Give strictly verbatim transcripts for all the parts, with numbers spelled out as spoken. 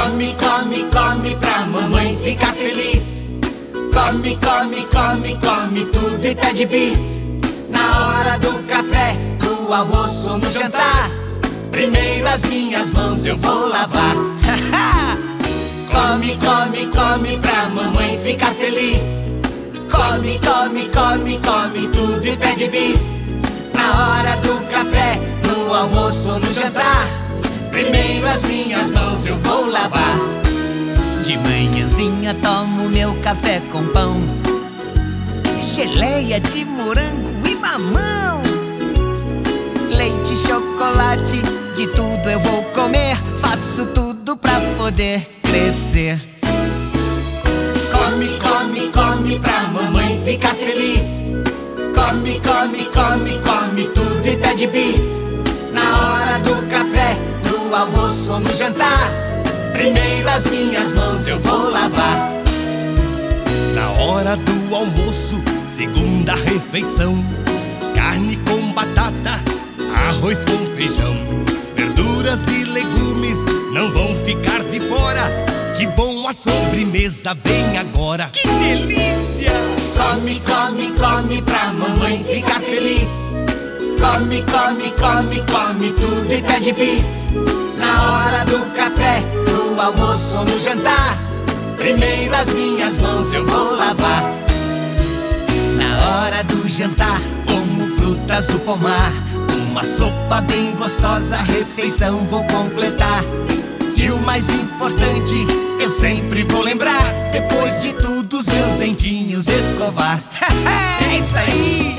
Come, come, come pra mamãe ficar feliz. Come, come, come, come tudo e pede bis. Na hora do café, no almoço ou no jantar, primeiro as minhas mãos eu vou lavar. Come, come, come pra mamãe ficar feliz. Come, come, come, come tudo e pede bis. Na hora do café, no almoço ou no jantar, primeiro as minhas mãos eu vou lavar. De manhãzinha tomo meu café com pão, geleia de morango e mamão. Leite, chocolate, de tudo eu vou comer. Faço tudo pra poder crescer. Come, come, come pra mamãe ficar feliz. Come, come, come, come tudo e pede bis. Na hora do café, no almoço ou no jantar, primeiro as minhas mãos eu vou lavar. Na hora do almoço, segunda refeição, carne com batata, arroz com feijão. Verduras e legumes não vão ficar de fora. Que bom, a sobremesa vem agora. Que delícia! Come, come, come pra mamãe ficar feliz. Come, come, come, come tudo e pede bis. Na hora do café, no almoço ou no jantar, primeiro as minhas mãos eu vou lavar. Na hora do jantar, como frutas do pomar, uma sopa bem gostosa, refeição vou completar. E o mais importante, eu sempre vou lembrar, depois de tudo os meus dentinhos escovar. É isso aí!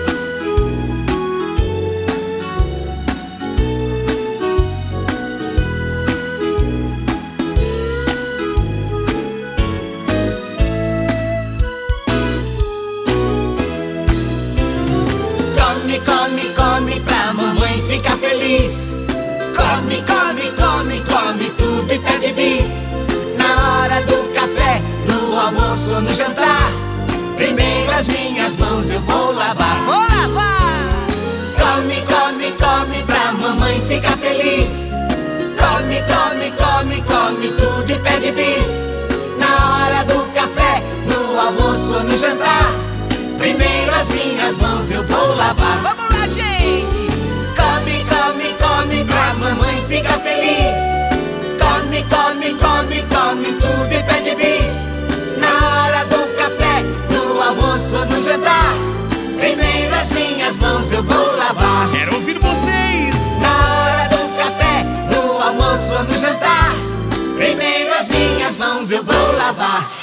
Come, come, come pra mamãe ficar feliz. Come, come, come, come tudo e pede bis. Na hora do café, no almoço ou no jantar, primeiro as minhas mãos eu vou lavar. Vou lavar! Come, come, come pra mamãe ficar feliz. Come, come, come, come tudo e pede bis. Na hora do café, no almoço ou no jantar, primeiro as minhas mãos eu vou lavar. Vamos lá, gente! Come, come, come pra mamãe ficar feliz. Come, come, come, come tudo e pede bis. Na hora do café, no almoço ou no jantar, primeiro as minhas mãos eu vou lavar. Quero ouvir vocês! Na hora do café, no almoço ou no jantar, primeiro as minhas mãos eu vou lavar.